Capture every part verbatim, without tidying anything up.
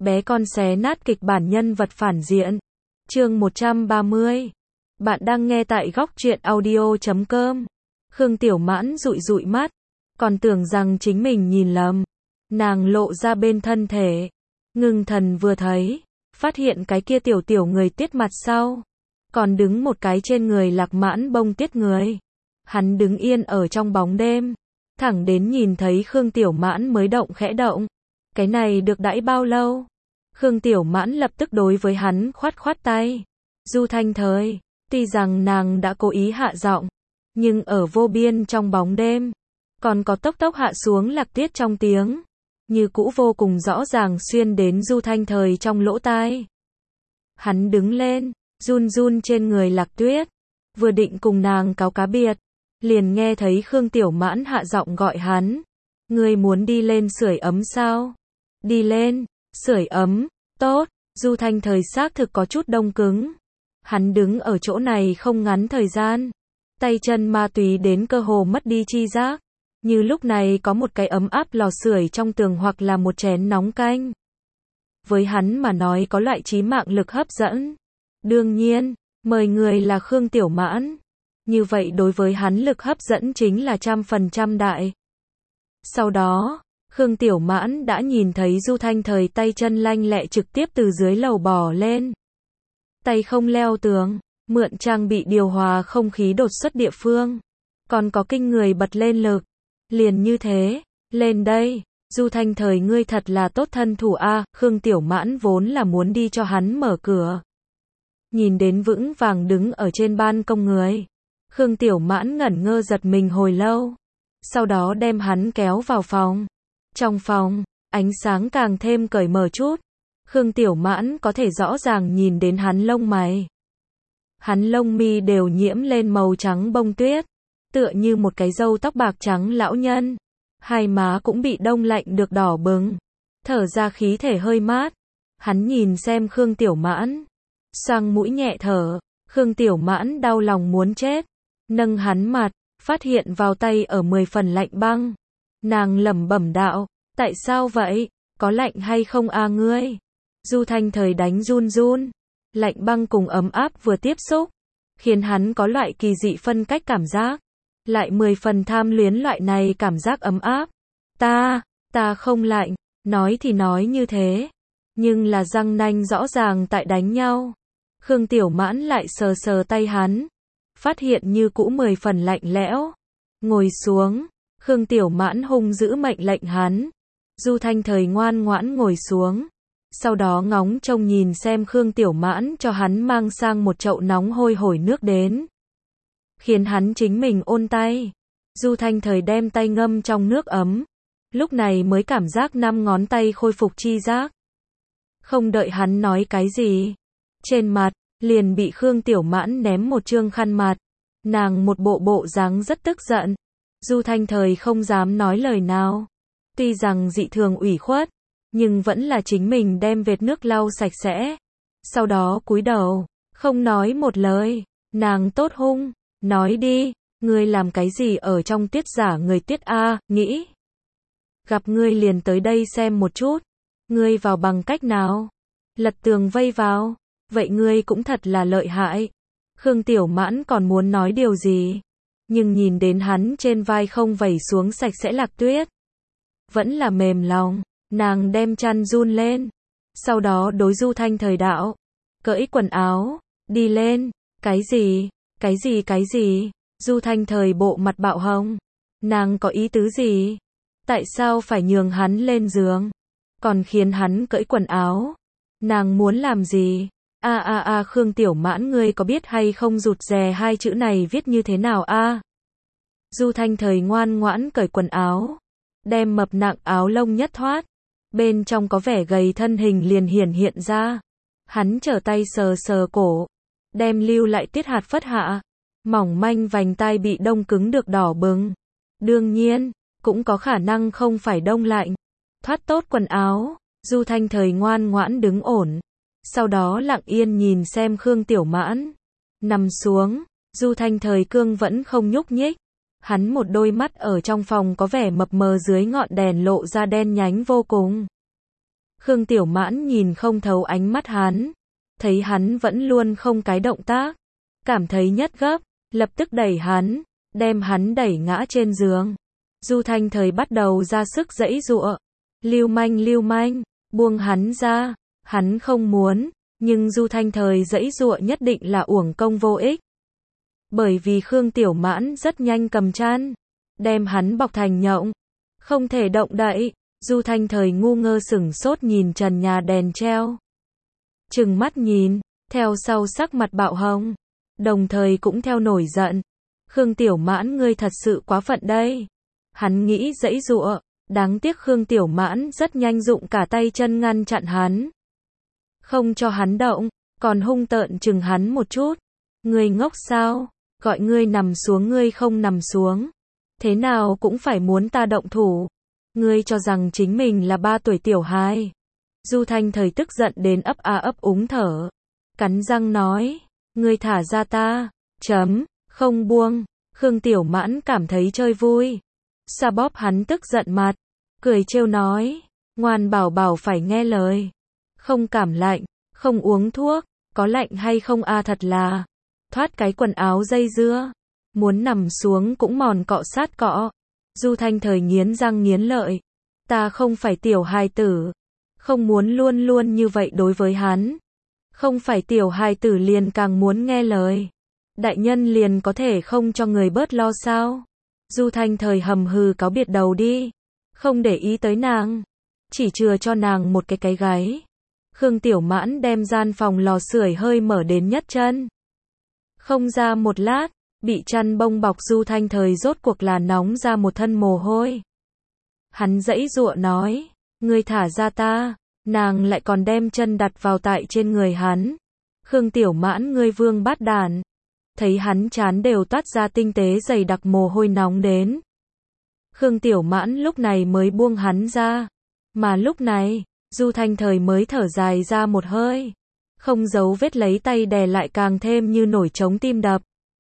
Bé con xé nát kịch bản nhân vật phản diện. Chương một trăm ba mươi. Bạn đang nghe tại góc truyện audio chấm com. Khương Tiểu Mãn dụi dụi mắt, còn tưởng rằng chính mình nhìn lầm. Nàng lộ ra bên thân thể. Ngưng thần vừa thấy, phát hiện cái kia tiểu tiểu người tiết mặt sau. Còn đứng một cái trên người Lạc Mãn bông tiết người. Hắn đứng yên ở trong bóng đêm. Thẳng đến nhìn thấy Khương Tiểu Mãn mới động khẽ động. Cái này được đãi bao lâu? Khương Tiểu Mãn lập tức đối với hắn khoát khoát tay. Du Thanh Thời, tuy rằng nàng đã cố ý hạ giọng, nhưng ở vô biên trong bóng đêm, còn có tốc tốc hạ xuống lạc tiết trong tiếng, như cũ vô cùng rõ ràng xuyên đến Du Thanh Thời trong lỗ tai. Hắn đứng lên, run run trên người Lạc Tuyết, vừa định cùng nàng cáo cá biệt, liền nghe thấy Khương Tiểu Mãn hạ giọng gọi hắn. Ngươi muốn đi lên sưởi ấm sao? Đi lên, sưởi ấm, tốt. Du Thanh Thời xác thực có chút đông cứng. Hắn đứng ở chỗ này không ngắn thời gian, tay chân ma túy đến cơ hồ mất đi chi giác. Như lúc này có một cái ấm áp lò sưởi trong tường hoặc là một chén nóng canh. Với hắn mà nói có loại chí mạng lực hấp dẫn. Đương nhiên, mời người là Khương Tiểu Mãn. Như vậy đối với hắn lực hấp dẫn chính là trăm phần trăm đại. Sau đó, Khương Tiểu Mãn đã nhìn thấy Du Thanh Thời tay chân lanh lẹ trực tiếp từ dưới lầu bò lên. Tay không leo tường, mượn trang bị điều hòa không khí đột xuất địa phương. Còn có kinh người bật lên lực. Liền như thế, lên đây, Du Thanh Thời ngươi thật là tốt thân thủ a. Khương Tiểu Mãn vốn là muốn đi cho hắn mở cửa. Nhìn đến vững vàng đứng ở trên ban công người. Khương Tiểu Mãn ngẩn ngơ giật mình hồi lâu. Sau đó đem hắn kéo vào phòng. Trong phòng, ánh sáng càng thêm cởi mở chút. Khương Tiểu Mãn có thể rõ ràng nhìn đến hắn lông mày. Hắn lông mi đều nhiễm lên màu trắng bông tuyết. Tựa như một cái râu tóc bạc trắng lão nhân. Hai má cũng bị đông lạnh được đỏ bừng. Thở ra khí thể hơi mát. Hắn nhìn xem Khương Tiểu Mãn. Xoang mũi nhẹ thở. Khương Tiểu Mãn đau lòng muốn chết. Nâng hắn mặt, phát hiện vào tay ở mười phần lạnh băng. Nàng lẩm bẩm đạo, tại sao vậy? Có lạnh hay không a ngươi? Du Thanh Thời đánh run run. Lạnh băng cùng ấm áp vừa tiếp xúc, khiến hắn có loại kỳ dị phân cách cảm giác. Lại mười phần tham luyến loại này cảm giác ấm áp. Ta, ta không lạnh, nói thì nói như thế. Nhưng là răng nanh rõ ràng tại đánh nhau. Khương Tiểu Mãn lại sờ sờ tay hắn. Phát hiện như cũ mười phần lạnh lẽo. Ngồi xuống, Khương Tiểu Mãn hung giữ mệnh lệnh hắn. Du Thanh Thời ngoan ngoãn ngồi xuống. Sau đó ngóng trông nhìn xem Khương Tiểu Mãn cho hắn mang sang một chậu nóng hôi hổi nước đến. Khiến hắn chính mình ôn tay. Du Thanh Thời đem tay ngâm trong nước ấm. Lúc này mới cảm giác năm ngón tay khôi phục chi giác. Không đợi hắn nói cái gì. Trên mặt, liền bị Khương Tiểu Mãn ném một trương khăn mặt. Nàng một bộ bộ dáng rất tức giận. Du Thanh Thời không dám nói lời nào. Tuy rằng dị thường ủy khuất, nhưng vẫn là chính mình đem vệt nước lau sạch sẽ. Sau đó cúi đầu, không nói một lời. Nàng tốt hung, nói đi, ngươi làm cái gì ở trong tiết giả người tiết a, nghĩ. Gặp ngươi liền tới đây xem một chút. Ngươi vào bằng cách nào? Lật tường vây vào. Vậy ngươi cũng thật là lợi hại. Khương Tiểu Mãn còn muốn nói điều gì, nhưng nhìn đến hắn trên vai không vẩy xuống sạch sẽ lạc tuyết. Vẫn là mềm lòng, nàng đem chăn run lên. Sau đó đối Du Thanh Thời đạo. Cởi quần áo, đi lên. Cái gì, cái gì cái gì, Du Thanh Thời bộ mặt bạo hồng. Nàng có ý tứ gì? Tại sao phải nhường hắn lên giường? Còn khiến hắn cởi quần áo? Nàng muốn làm gì? A a a Khương Tiểu Mãn ngươi có biết hay không rụt rè hai chữ này viết như thế nào a? Du Thanh Thời ngoan ngoãn cởi quần áo. Đem mập nặng áo lông nhất thoát. Bên trong có vẻ gầy thân hình liền hiển hiện ra. Hắn trở tay sờ sờ cổ. Đem lưu lại tiết hạt phất hạ. Mỏng manh vành tai bị đông cứng được đỏ bừng. Đương nhiên, cũng có khả năng không phải đông lạnh. Thoát tốt quần áo. Du Thanh Thời ngoan ngoãn đứng ổn. Sau đó lặng yên nhìn xem Khương Tiểu Mãn. Nằm xuống, Du Thanh Thời cương vẫn không nhúc nhích. Hắn một đôi mắt ở trong phòng có vẻ mập mờ dưới ngọn đèn lộ ra đen nhánh vô cùng. Khương Tiểu Mãn nhìn không thấu ánh mắt hắn, thấy hắn vẫn luôn không cái động tác, cảm thấy nhất gấp, lập tức đẩy hắn, đem hắn đẩy ngã trên giường. Du Thanh Thời bắt đầu ra sức giãy giụa, lưu manh lưu manh, buông hắn ra, hắn không muốn, nhưng Du Thanh Thời giãy giụa nhất định là uổng công vô ích. Bởi vì Khương Tiểu Mãn rất nhanh cầm chăn, đem hắn bọc thành nhộng, không thể động đậy. Du Thanh Thời ngu ngơ sửng sốt nhìn trần nhà đèn treo, trừng mắt nhìn, theo sau sắc mặt bạo hồng, đồng thời cũng theo nổi giận. Khương Tiểu Mãn ngươi thật sự quá phận đây. Hắn nghĩ giãy giụa, đáng tiếc Khương Tiểu Mãn rất nhanh dụng cả tay chân ngăn chặn hắn, không cho hắn động, còn hung tợn chừng hắn một chút. Ngươi ngốc sao? Gọi ngươi nằm xuống ngươi không nằm xuống, thế nào cũng phải muốn ta động thủ. Ngươi cho rằng chính mình là ba tuổi tiểu hài. Du Thanh Thời tức giận đến ấp a ấp úng thở, cắn răng nói, ngươi thả ra ta, chấm, không buông. Khương Tiểu Mãn cảm thấy chơi vui, xoa bóp hắn tức giận mặt, cười trêu nói, ngoan bảo bảo phải nghe lời, không cảm lạnh, không uống thuốc, có lạnh hay không a thật là, thoát cái quần áo dây dưa, muốn nằm xuống cũng mòn cọ sát cọ. Du Thanh Thời nghiến răng nghiến lợi, ta không phải tiểu hài tử, không muốn luôn luôn như vậy đối với hắn. Không phải tiểu hài tử liền càng muốn nghe lời. Đại nhân liền có thể không cho người bớt lo sao? Du Thanh Thời hầm hừ cáo biệt đầu đi, không để ý tới nàng, chỉ chừa cho nàng một cái cái gáy. Khương Tiểu Mãn đem gian phòng lò sưởi hơi mở đến nhất chân. Không ra một lát, bị chăn bông bọc Du Thanh Thời rốt cuộc là nóng ra một thân mồ hôi. Hắn giãy giụa nói, ngươi thả ra ta, nàng lại còn đem chân đặt vào tại trên người hắn. Khương Tiểu Mãn ngươi vương bát đàn. Thấy hắn trán đều toát ra tinh tế dày đặc mồ hôi nóng đến. Khương Tiểu Mãn lúc này mới buông hắn ra. Mà lúc này, Du Thanh Thời mới thở dài ra một hơi. Không giấu vết lấy tay đè lại càng thêm như nổi trống tim đập.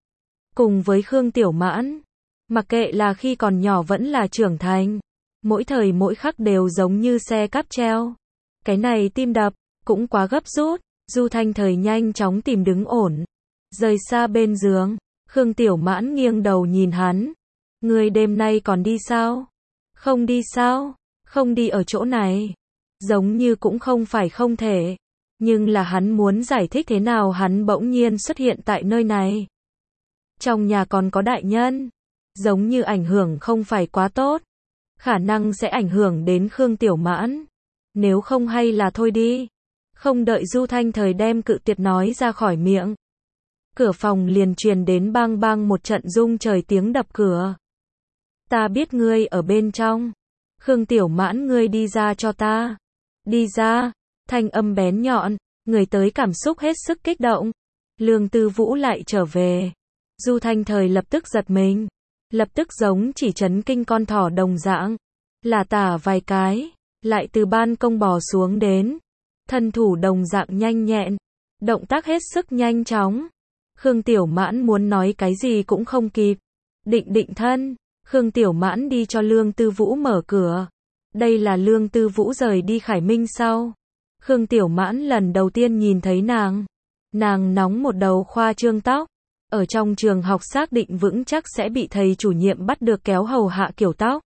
Cùng với Khương Tiểu Mãn, mặc kệ là khi còn nhỏ vẫn là trưởng thành, mỗi thời mỗi khắc đều giống như xe cáp treo. Cái này tim đập, cũng quá gấp rút. Du Thanh Thời nhanh chóng tìm đứng ổn, rời xa bên giường. Khương Tiểu Mãn nghiêng đầu nhìn hắn, ngươi đêm nay còn đi sao? Không đi sao? Không đi ở chỗ này. Giống như cũng không phải không thể, nhưng là hắn muốn giải thích thế nào hắn bỗng nhiên xuất hiện tại nơi này. Trong nhà còn có đại nhân, giống như ảnh hưởng không phải quá tốt, khả năng sẽ ảnh hưởng đến Khương Tiểu Mãn. Nếu không hay là thôi đi. Không đợi Du Thanh Thời đem cự tuyệt nói ra khỏi miệng, cửa phòng liền truyền đến bang bang một trận rung trời tiếng đập cửa. Ta biết ngươi ở bên trong. Khương Tiểu Mãn ngươi đi ra cho ta. Đi ra. Thanh âm bén nhọn, người tới cảm xúc hết sức kích động. Lương Tư Vũ lại trở về. Du Thanh Thời lập tức giật mình, lập tức giống chỉ chấn kinh con thỏ đồng dạng, là tả vài cái, lại từ ban công bò xuống đến. Thân thủ đồng dạng nhanh nhẹn, động tác hết sức nhanh chóng. Khương Tiểu Mãn muốn nói cái gì cũng không kịp. Định định thân, Khương Tiểu Mãn đi cho Lương Tư Vũ mở cửa. Đây là Lương Tư Vũ rời đi Khải Minh sau. Khương Tiểu Mãn lần đầu tiên nhìn thấy nàng. Nàng nóng một đầu khoa trương tóc. Ở trong trường học xác định vững chắc sẽ bị thầy chủ nhiệm bắt được kéo hầu hạ kiểu tóc.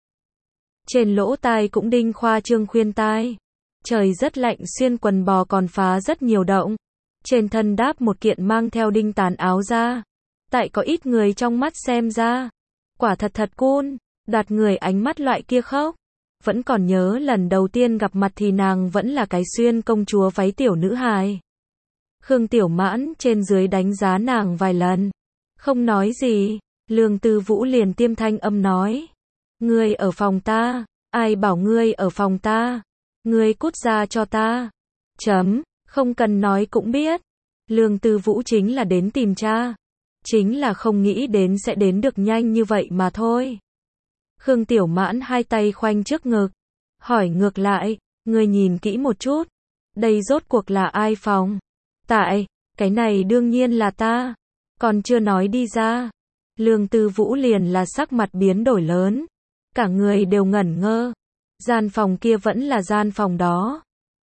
Trên lỗ tai cũng đinh khoa trương khuyên tai. Trời rất lạnh xuyên quần bò còn phá rất nhiều động. Trên thân đáp một kiện mang theo đinh tàn áo ra. Tại có ít người trong mắt xem ra, quả thật thật cool, đoạt người ánh mắt loại kia khóc. Vẫn còn nhớ lần đầu tiên gặp mặt thì nàng vẫn là cái xuyên công chúa váy tiểu nữ hài. Khương Tiểu Mãn trên dưới đánh giá nàng vài lần. Không nói gì, Lương Tư Vũ liền tiêm thanh âm nói. Ngươi ở phòng ta, ai bảo ngươi ở phòng ta? Ngươi cút ra cho ta. Chấm, không cần nói cũng biết. Lương Tư Vũ chính là đến tìm cha. Chính là không nghĩ đến sẽ đến được nhanh như vậy mà thôi. Khương Tiểu Mãn hai tay khoanh trước ngực. Hỏi ngược lại, ngươi nhìn kỹ một chút. Đây rốt cuộc là ai phòng? Tại, cái này đương nhiên là ta. Còn chưa nói đi ra. Lương Tư Vũ liền là sắc mặt biến đổi lớn. Cả người đều ngẩn ngơ. Gian phòng kia vẫn là gian phòng đó.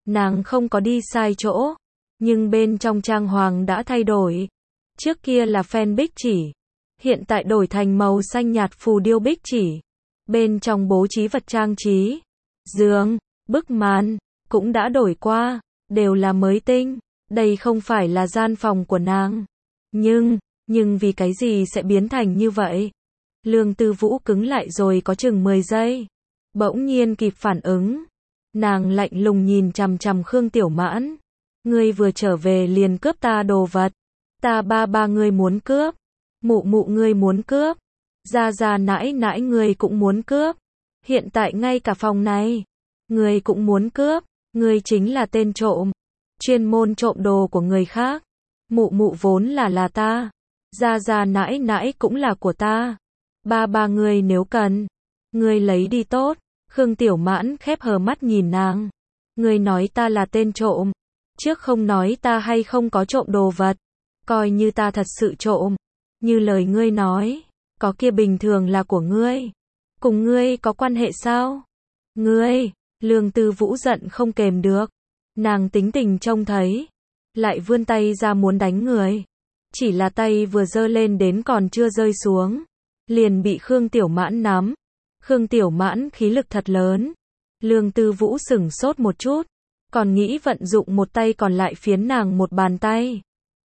Nàng không có đi sai chỗ, nhưng bên trong trang hoàng đã thay đổi. Trước kia là phen bích chỉ, hiện tại đổi thành màu xanh nhạt phù điêu bích chỉ. Bên trong bố trí vật trang trí, giường, bức màn, cũng đã đổi qua, đều là mới tinh. Đây không phải là gian phòng của nàng. Nhưng, nhưng vì cái gì sẽ biến thành như vậy? Lương Tư Vũ cứng lại rồi có chừng mười giây. Bỗng nhiên kịp phản ứng. Nàng lạnh lùng nhìn chằm chằm Khương Tiểu Mãn. Ngươi vừa trở về liền cướp ta đồ vật. Ta ba ba ngươi muốn cướp. Mụ mụ ngươi muốn cướp. Gia gia nãi nãi ngươi cũng muốn cướp. Hiện tại ngay cả phòng này, ngươi cũng muốn cướp. Ngươi chính là tên trộm. Chuyên môn trộm đồ của người khác. Mụ mụ vốn là là ta. Gia gia nãi nãi cũng là của ta. Ba ba ngươi nếu cần, ngươi lấy đi tốt. Khương Tiểu Mãn khép hờ mắt nhìn nàng. Ngươi nói ta là tên trộm. Trước không nói ta hay không có trộm đồ vật. Coi như ta thật sự trộm. Như lời ngươi nói, có kia bình thường là của ngươi. Cùng ngươi có quan hệ sao? Ngươi, Lương Tư Vũ giận không kềm được. Nàng tính tình trông thấy, lại vươn tay ra muốn đánh người. Chỉ là tay vừa giơ lên đến còn chưa rơi xuống, liền bị Khương Tiểu Mãn nắm. Khương Tiểu Mãn khí lực thật lớn. Lương Tư Vũ sửng sốt một chút, còn nghĩ vận dụng một tay còn lại phiến nàng một bàn tay.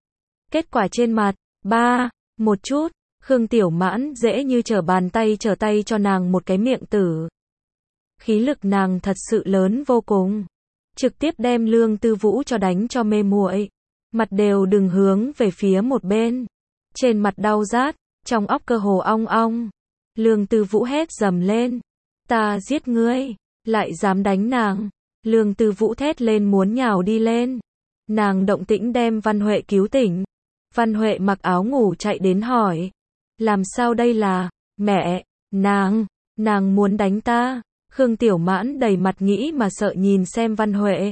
Kết quả trên mặt, ba, một chút, Khương Tiểu Mãn dễ như trở bàn tay trở tay cho nàng một cái miệng tử. Khí lực nàng thật sự lớn vô cùng. Trực tiếp đem Lương Tư Vũ cho đánh cho mê muội. Mặt đều đừng hướng về phía một bên. Trên mặt đau rát, trong óc cơ hồ ong ong. Lương Tư Vũ hét dầm lên. Ta giết ngươi, lại dám đánh nàng. Lương Tư Vũ thét lên muốn nhào đi lên. Nàng động tĩnh đem Văn Huệ cứu tỉnh. Văn Huệ mặc áo ngủ chạy đến hỏi. Làm sao đây là, mẹ, nàng, nàng muốn đánh ta. Khương Tiểu Mãn đầy mặt nghĩ mà sợ nhìn xem Văn Huệ.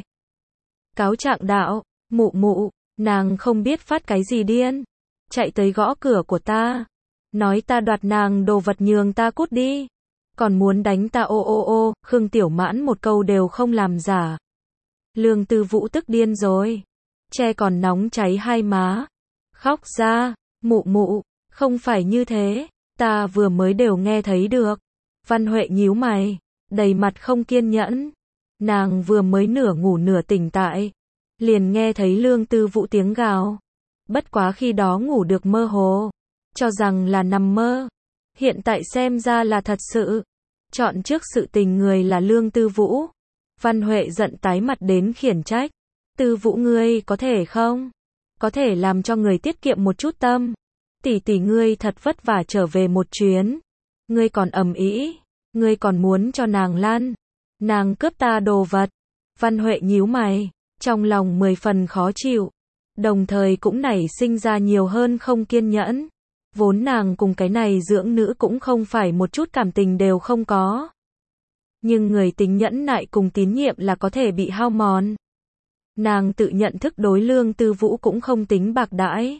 Cáo trạng đạo, mụ mụ, nàng không biết phát cái gì điên. Chạy tới gõ cửa của ta. Nói ta đoạt nàng đồ vật nhường ta cút đi. Còn muốn đánh ta ô ô ô, Khương Tiểu Mãn một câu đều không làm giả. Lương Tư Vũ tức điên rồi. Che còn nóng cháy hai má. Khóc ra, mụ mụ, không phải như thế, ta vừa mới đều nghe thấy được. Văn Huệ nhíu mày, đầy mặt không kiên nhẫn. Nàng vừa mới nửa ngủ nửa tỉnh tại, liền nghe thấy Lương Tư Vũ tiếng gào. Bất quá khi đó ngủ được mơ hồ, cho rằng là nằm mơ. Hiện tại xem ra là thật sự. Chọn trước sự tình người là Lương Tư Vũ. Văn Huệ giận tái mặt đến khiển trách. Tư Vũ ngươi có thể không? Có thể làm cho người tiết kiệm một chút tâm. Tỷ tỷ ngươi thật vất vả trở về một chuyến. Ngươi còn ầm ĩ, ngươi còn muốn cho nàng lăn. Nàng cướp ta đồ vật. Văn Huệ nhíu mày, trong lòng mười phần khó chịu. Đồng thời cũng nảy sinh ra nhiều hơn không kiên nhẫn. Vốn nàng cùng cái này dưỡng nữ cũng không phải một chút cảm tình đều không có. Nhưng người tính nhẫn nại cùng tín nhiệm là có thể bị hao mòn. Nàng tự nhận thức đối Lương Tư Vũ cũng không tính bạc đãi.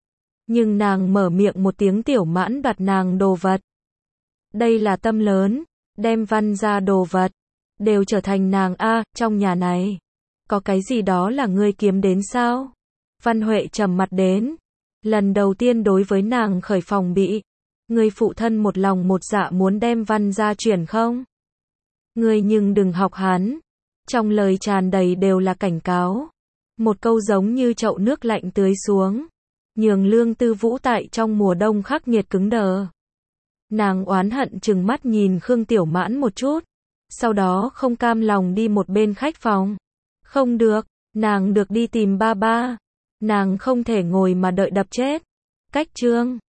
Nhưng nàng mở miệng một tiếng Tiểu Mãn đoạt nàng đồ vật. Đây là tâm lớn, đem Văn ra đồ vật, đều trở thành nàng a, trong nhà này. Có cái gì đó là ngươi kiếm đến sao? Văn Huệ trầm mặt đến. Lần đầu tiên đối với nàng khởi phòng bị. Ngươi phụ thân một lòng một dạ muốn đem Văn ra chuyển không? Ngươi nhưng đừng học hắn. Trong lời tràn đầy đều là cảnh cáo. Một câu giống như chậu nước lạnh tưới xuống. Nhường Lương Tư Vũ tại trong mùa đông khắc nghiệt cứng đờ. Nàng oán hận chừng mắt nhìn Khương Tiểu Mãn một chút. Sau đó không cam lòng đi một bên khách phòng. Không được, nàng được đi tìm ba ba. Nàng không thể ngồi mà đợi đập chết. Cách chương